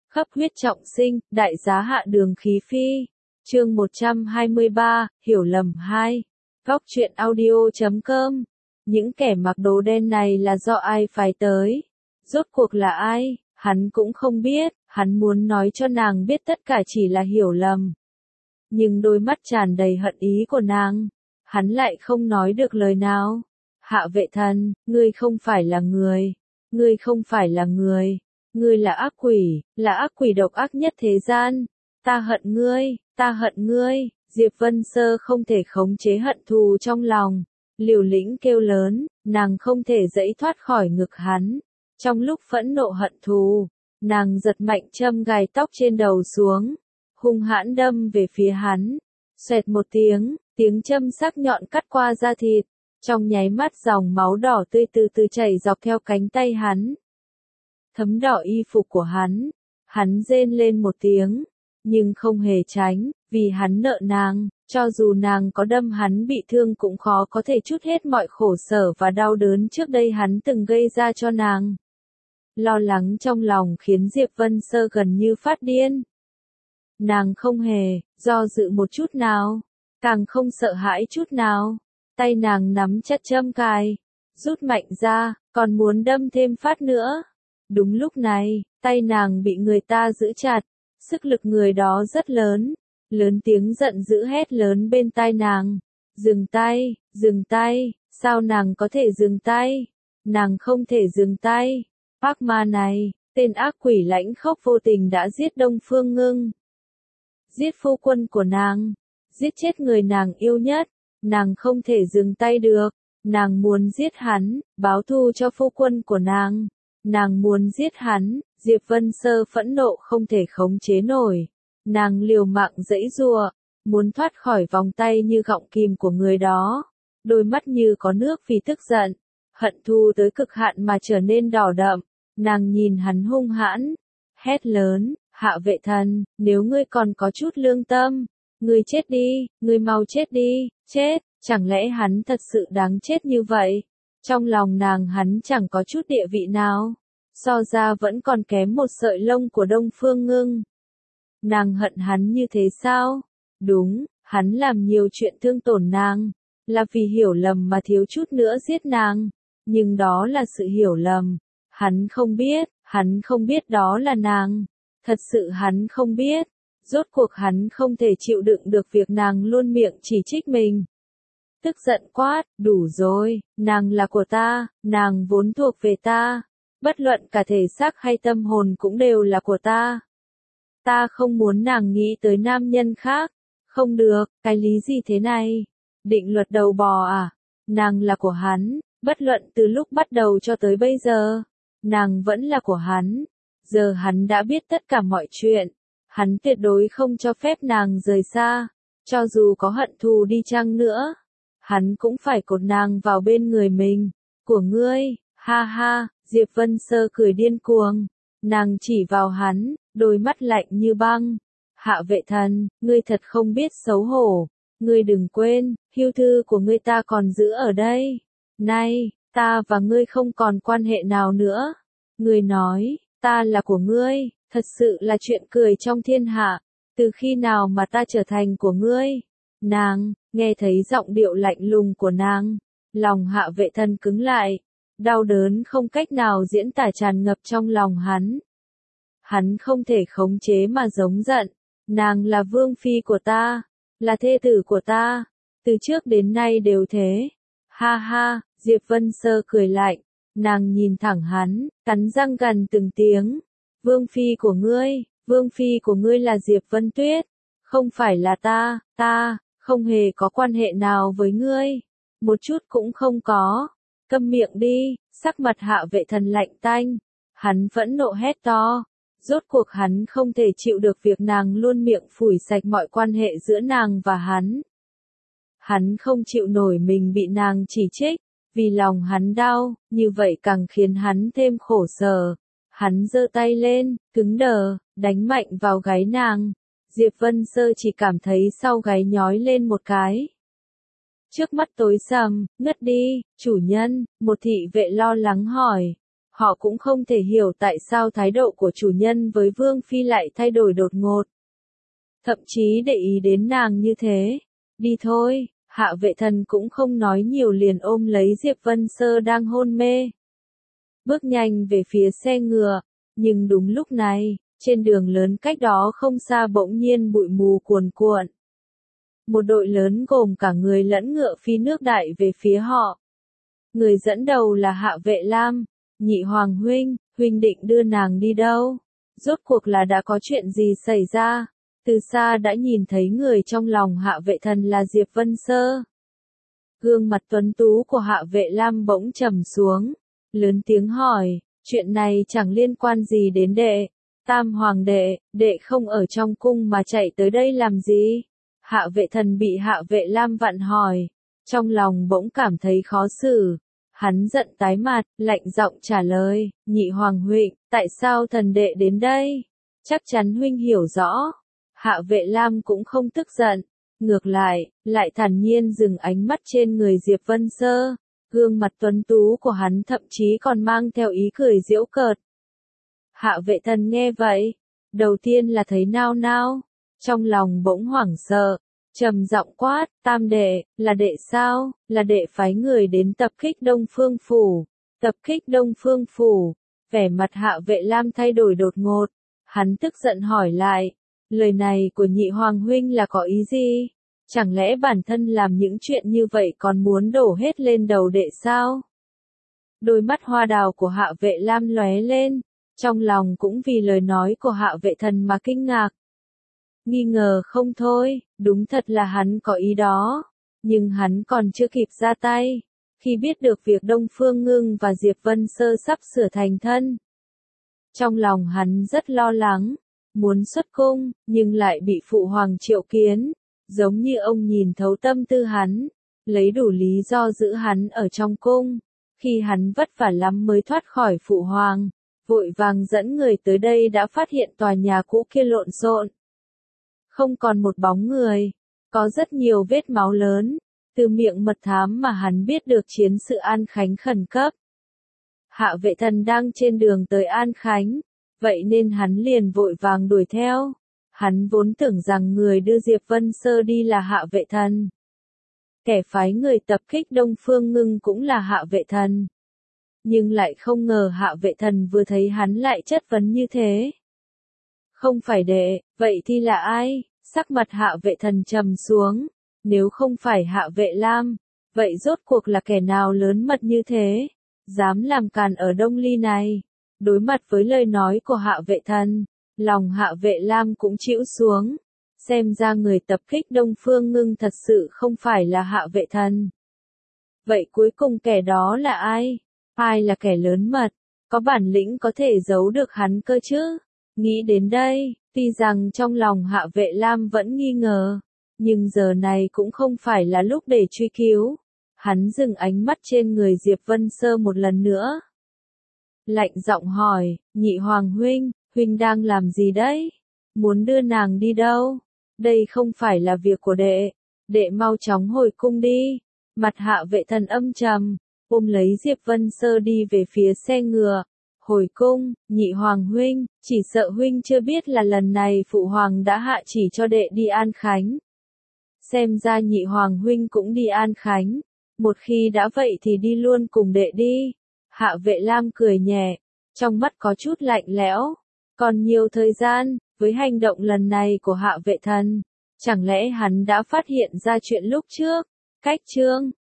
Khắp huyết trọng sinh, đại giá hạ đường khí phi. Chương 123, hiểu lầm 2. Góc truyện audio.com. Những kẻ mặc đồ đen này là do ai phái tới? Rốt cuộc là ai? Hắn cũng không biết, hắn muốn nói cho nàng biết tất cả chỉ là hiểu lầm. Nhưng đôi mắt tràn đầy hận ý của nàng, hắn lại không nói được lời nào. Hạ Vệ Thần, ngươi không phải là người. Ngươi không phải là người. Ngươi là ác quỷ độc ác nhất thế gian. Ta hận ngươi, ta hận ngươi. Diệp Vân Sơ không thể khống chế hận thù trong lòng. Liều lĩnh kêu lớn, nàng không thể giãy thoát khỏi ngực hắn. Trong lúc phẫn nộ hận thù, nàng giật mạnh châm gài tóc trên đầu xuống, hung hãn đâm về phía hắn. Xoẹt một tiếng, tiếng châm sắc nhọn cắt qua da thịt. Trong nháy mắt dòng máu đỏ tươi từ từ chảy dọc theo cánh tay hắn, thấm đỏ y phục của hắn. Hắn rên lên một tiếng, nhưng không hề tránh, vì hắn nợ nàng, cho dù nàng có đâm hắn bị thương cũng khó có thể trút hết mọi khổ sở và đau đớn trước đây hắn từng gây ra cho nàng. Lo lắng trong lòng khiến Diệp Vân Sơ gần như phát điên. Nàng không hề do dự một chút nào, càng không sợ hãi chút nào. Tay nàng nắm chặt châm cài, rút mạnh ra, còn muốn đâm thêm phát nữa. Đúng lúc này, tay nàng bị người ta giữ chặt, sức lực người đó rất lớn, lớn tiếng giận dữ hét lớn bên tai nàng. Dừng tay, sao nàng có thể dừng tay? Nàng không thể dừng tay. Ác ma này, tên ác quỷ lãnh khốc vô tình đã giết Đông Phương Ngưng. Giết phu quân của nàng, giết chết người nàng yêu nhất. Nàng không thể dừng tay được, nàng muốn giết hắn, báo thù cho phu quân của nàng. Nàng muốn giết hắn. Diệp Vân Sơ phẫn nộ không thể khống chế nổi. Nàng liều mạng giãy giụa, muốn thoát khỏi vòng tay như gọng kìm của người đó. Đôi mắt như có nước vì tức giận, hận thù tới cực hạn mà trở nên đỏ đậm. Nàng nhìn hắn hung hãn, hét lớn, Hạ Vệ Thần, nếu ngươi còn có chút lương tâm, ngươi chết đi, ngươi mau chết đi, chết, chẳng lẽ hắn thật sự đáng chết như vậy? Trong lòng nàng hắn chẳng có chút địa vị nào, so ra vẫn còn kém một sợi lông của Đông Phương Ngưng. Nàng hận hắn như thế sao? Đúng, hắn làm nhiều chuyện thương tổn nàng, là vì hiểu lầm mà thiếu chút nữa giết nàng, nhưng đó là sự hiểu lầm. Hắn không biết đó là nàng, thật sự hắn không biết. Rốt cuộc hắn không thể chịu đựng được việc nàng luôn miệng chỉ trích mình. Tức giận quát, đủ rồi, nàng là của ta, nàng vốn thuộc về ta. Bất luận cả thể xác hay tâm hồn cũng đều là của ta. Ta không muốn nàng nghĩ tới nam nhân khác. Không được, cái lý gì thế này? Định luật đầu bò à? Nàng là của hắn, bất luận từ lúc bắt đầu cho tới bây giờ. Nàng vẫn là của hắn. Giờ hắn đã biết tất cả mọi chuyện. Hắn tuyệt đối không cho phép nàng rời xa. Cho dù có hận thù đi chăng nữa, hắn cũng phải cột nàng vào bên người mình. Của ngươi, ha ha, Diệp Vân Sơ cười điên cuồng. Nàng chỉ vào hắn, đôi mắt lạnh như băng. Hạ Vệ Thần, ngươi thật không biết xấu hổ. Ngươi đừng quên, hưu thư của ngươi ta còn giữ ở đây. Nay, ta và ngươi không còn quan hệ nào nữa. Ngươi nói, ta là của ngươi, thật sự là chuyện cười trong thiên hạ. Từ khi nào mà ta trở thành của ngươi? Nàng, nghe thấy giọng điệu lạnh lùng của nàng, lòng Hạ Vệ Thần cứng lại. Đau đớn không cách nào diễn tả tràn ngập trong lòng hắn. Hắn không thể khống chế mà giống giận. Nàng là vương phi của ta, là thê tử của ta, từ trước đến nay đều thế. Ha ha, Diệp Vân Sơ cười lạnh, nàng nhìn thẳng hắn, cắn răng gằn từng tiếng. Vương phi của ngươi là Diệp Vân Tuyết, không phải là ta không hề có quan hệ nào với ngươi, một chút cũng không có. Câm miệng đi. Sắc mặt Hạ Vệ Thần lạnh tanh, hắn phẫn nộ hét to. Rốt cuộc hắn không thể chịu được việc nàng luôn miệng phủi sạch mọi quan hệ giữa nàng và hắn. Hắn không chịu nổi mình bị nàng chỉ trích, vì lòng hắn đau, như vậy càng khiến hắn thêm khổ sở. Hắn giơ tay lên, cứng đờ, đánh mạnh vào gáy nàng. Diệp Vân Sơ chỉ cảm thấy sau gáy nhói lên một cái. Trước mắt tối sầm, ngất đi, chủ nhân, một thị vệ lo lắng hỏi. Họ cũng không thể hiểu tại sao thái độ của chủ nhân với Vương Phi lại thay đổi đột ngột. Thậm chí để ý đến nàng như thế. Đi thôi, Hạ Vệ Thần cũng không nói nhiều liền ôm lấy Diệp Vân Sơ đang hôn mê. Bước nhanh về phía xe ngựa, nhưng đúng lúc này, trên đường lớn cách đó không xa bỗng nhiên bụi mù cuồn cuộn. Một đội lớn gồm cả người lẫn ngựa phi nước đại về phía họ. Người dẫn đầu là Hạ Vệ Lam. Nhị Hoàng huynh, huynh định đưa nàng đi đâu? Rốt cuộc là đã có chuyện gì xảy ra? Từ xa đã nhìn thấy người trong lòng Hạ Vệ Thần là Diệp Vân Sơ. Gương mặt tuấn tú của Hạ Vệ Lam bỗng trầm xuống, lớn tiếng hỏi, chuyện này chẳng liên quan gì đến đệ. Tam Hoàng đệ, đệ không ở trong cung mà chạy tới đây làm gì? Hạ Vệ Thần bị Hạ Vệ Lam vặn hỏi, trong lòng bỗng cảm thấy khó xử. Hắn giận tái mặt, lạnh giọng trả lời, Nhị Hoàng huynh, tại sao thần đệ đến đây? Chắc chắn huynh hiểu rõ. Hạ Vệ Lam cũng không tức giận, ngược lại thản nhiên dừng ánh mắt trên người Diệp Vân Sơ. Gương mặt tuấn tú của hắn thậm chí còn mang theo ý cười giễu cợt. Hạ Vệ Thần nghe vậy, đầu tiên là thấy nao nao, trong lòng bỗng hoảng sợ, trầm giọng quát, Tam đệ, là đệ sao? Là đệ phái người đến tập kích Đông Phương Phủ. Tập kích Đông Phương Phủ. Vẻ mặt Hạ Vệ Lam thay đổi đột ngột, hắn tức giận hỏi lại, lời này của Nhị Hoàng huynh là có ý gì? Chẳng lẽ bản thân làm những chuyện như vậy còn muốn đổ hết lên đầu đệ sao? Đôi mắt hoa đào của Hạ Vệ Lam lóe lên, trong lòng cũng vì lời nói của Hạ Vệ Thần mà kinh ngạc. Nghi ngờ không thôi, đúng thật là hắn có ý đó, nhưng hắn còn chưa kịp ra tay, khi biết được việc Đông Phương Ngưng và Diệp Vân Sơ sắp sửa thành thân. Trong lòng hắn rất lo lắng, muốn xuất cung, nhưng lại bị Phụ Hoàng triệu kiến, giống như ông nhìn thấu tâm tư hắn, lấy đủ lý do giữ hắn ở trong cung. Khi hắn vất vả lắm mới thoát khỏi Phụ Hoàng, vội vàng dẫn người tới đây đã phát hiện tòa nhà cũ kia lộn xộn. Không còn một bóng người, có rất nhiều vết máu lớn, từ miệng mật thám mà hắn biết được chiến sự An Khánh khẩn cấp. Hạ Vệ Thần đang trên đường tới An Khánh, vậy nên hắn liền vội vàng đuổi theo. Hắn vốn tưởng rằng người đưa Diệp Vân Sơ đi là Hạ Vệ Thần. Kẻ phái người tập kích Đông Phương Ngưng cũng là Hạ Vệ Thần. Nhưng lại không ngờ Hạ Vệ Thần vừa thấy hắn lại chất vấn như thế. Không phải đệ, vậy thì là ai? Sắc mặt Hạ Vệ Thần trầm xuống, nếu không phải Hạ Vệ Lam, vậy rốt cuộc là kẻ nào lớn mật như thế, dám làm càn ở Đông Ly này? Đối mặt với lời nói của Hạ Vệ Thần, lòng Hạ Vệ Lam cũng chịu xuống, xem ra người tập kích Đông Phương Ngưng thật sự không phải là Hạ Vệ Thần. Vậy cuối cùng kẻ đó là ai? Ai là kẻ lớn mật, có bản lĩnh có thể giấu được hắn cơ chứ? Nghĩ đến đây, tuy rằng trong lòng Hạ Vệ Lam vẫn nghi ngờ, nhưng giờ này cũng không phải là lúc để truy cứu. Hắn dừng ánh mắt trên người Diệp Vân Sơ một lần nữa. Lạnh giọng hỏi, Nhị Hoàng huynh, huynh đang làm gì đấy? Muốn đưa nàng đi đâu? Đây không phải là việc của đệ, đệ mau chóng hồi cung đi. Mặt Hạ Vệ Thần âm trầm, ôm lấy Diệp Vân Sơ đi về phía xe ngựa. Hồi cung, Nhị Hoàng huynh, chỉ sợ huynh chưa biết là lần này Phụ Hoàng đã hạ chỉ cho đệ đi An Khánh. Xem ra Nhị Hoàng huynh cũng đi An Khánh, một khi đã vậy thì đi luôn cùng đệ đi. Hạ Vệ Lam cười nhẹ, trong mắt có chút lạnh lẽo. Còn nhiều thời gian, với hành động lần này của Hạ Vệ Thần, chẳng lẽ hắn đã phát hiện ra chuyện lúc trước? Cách chương